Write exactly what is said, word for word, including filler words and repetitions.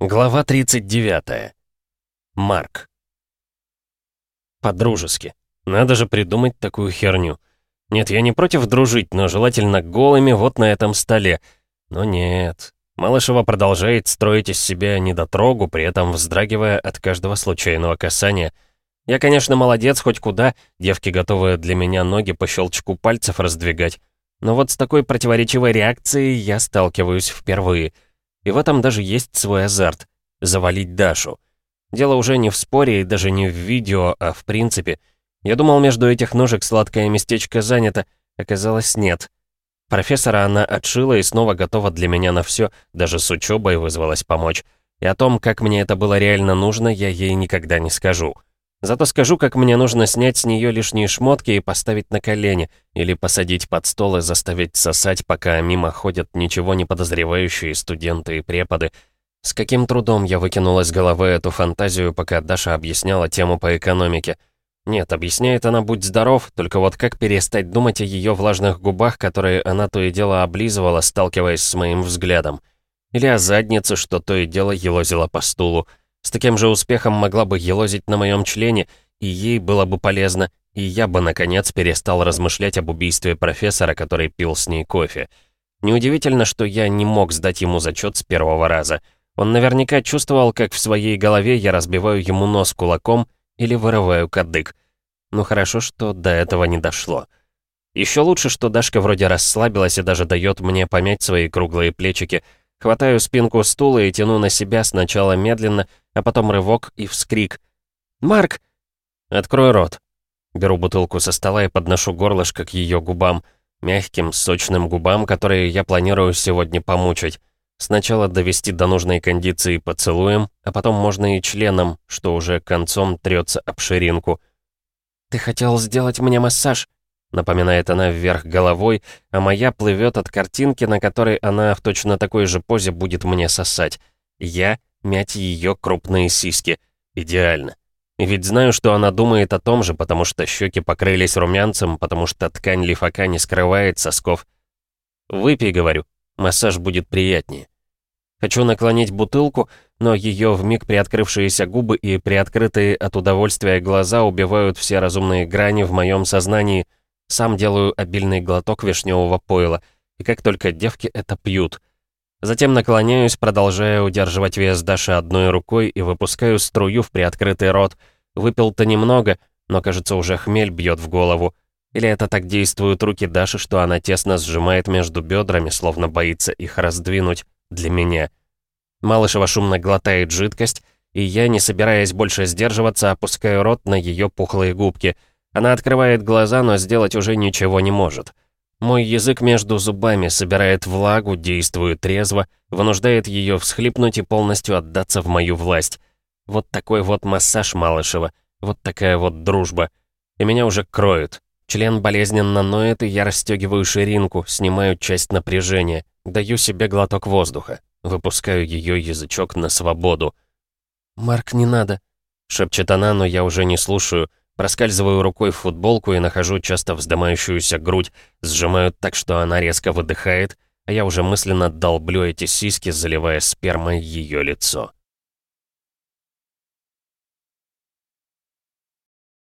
Глава тридцать девятая. Марк. По-дружески. Надо же придумать такую херню. Нет, я не против дружить, но желательно голыми вот на этом столе. Но нет. Малышева продолжает строить из себя недотрогу, при этом вздрагивая от каждого случайного касания. Я, конечно, молодец хоть куда, девки готовы для меня ноги по щелчку пальцев раздвигать. Но вот с такой противоречивой реакцией я сталкиваюсь впервые. И в этом даже есть свой азарт — завалить Дашу. Дело уже не в споре и даже не в видео, а в принципе. Я думал, между этих ножек сладкое местечко занято, оказалось нет. Профессора она отшила и снова готова для меня на все, даже с учебой вызвалась помочь. И о том, как мне это было реально нужно, я ей никогда не скажу. Зато скажу, как мне нужно снять с нее лишние шмотки и поставить на колени, или посадить под стол и заставить сосать, пока мимо ходят ничего не подозревающие студенты и преподы. С каким трудом я выкинул из головы эту фантазию, пока Даша объясняла тему по экономике. Нет, объясняет она «будь здоров», только вот как перестать думать о ее влажных губах, которые она то и дело облизывала, сталкиваясь с моим взглядом. Или о заднице, что то и дело елозила по стулу. С таким же успехом могла бы елозить на моем члене, и ей было бы полезно, и я бы, наконец, перестал размышлять об убийстве профессора, который пил с ней кофе. Неудивительно, что я не мог сдать ему зачет с первого раза. Он наверняка чувствовал, как в своей голове я разбиваю ему нос кулаком или вырываю кадык. Ну хорошо, что до этого не дошло. Еще лучше, что Дашка вроде расслабилась и даже дает мне помять свои круглые плечики. Хватаю спинку стула и тяну на себя сначала медленно, а потом рывок и вскрик. «Марк!» «Открой рот!» Беру бутылку со стола и подношу горлышко к ее губам. Мягким, сочным губам, которые я планирую сегодня помучить. Сначала довести до нужной кондиции поцелуем, а потом можно и членом, что уже концом трется об ширинку. «Ты хотел сделать мне массаж?» Напоминает она вверх головой, а моя плывет от картинки, на которой она в точно такой же позе будет мне сосать. Я мять ее крупные сиськи. Идеально. И ведь знаю, что она думает о том же, потому что щеки покрылись румянцем, потому что ткань лифака не скрывает сосков. «Выпей», — говорю, — «массаж будет приятнее». Хочу наклонить бутылку, но ее вмиг приоткрывшиеся губы и приоткрытые от удовольствия глаза убивают все разумные грани в моем сознании. Сам делаю обильный глоток вишневого пойла, и как только девки это пьют. Затем наклоняюсь, продолжая удерживать вес Даши одной рукой и выпускаю струю в приоткрытый рот. Выпил-то немного, но, кажется, уже хмель бьет в голову. Или это так действуют руки Даши, что она тесно сжимает между бедрами, словно боится их раздвинуть для меня. Малышева шумно глотает жидкость, и я, не собираясь больше сдерживаться, опускаю рот на ее пухлые губки. Она открывает глаза, но сделать уже ничего не может. Мой язык между зубами собирает влагу, действует трезво, вынуждает ее всхлипнуть и полностью отдаться в мою власть. Вот такой вот массаж Малышева, вот такая вот дружба. И меня уже кроют. Член болезненно ноет, и я расстегиваю ширинку, снимаю часть напряжения, даю себе глоток воздуха, выпускаю ее язычок на свободу. «Марк, не надо», — шепчет она, но я уже не слушаю. Проскальзываю рукой в футболку и нахожу часто вздымающуюся грудь, сжимаю так, что она резко выдыхает, а я уже мысленно долблю эти сиськи, заливая спермой ее лицо.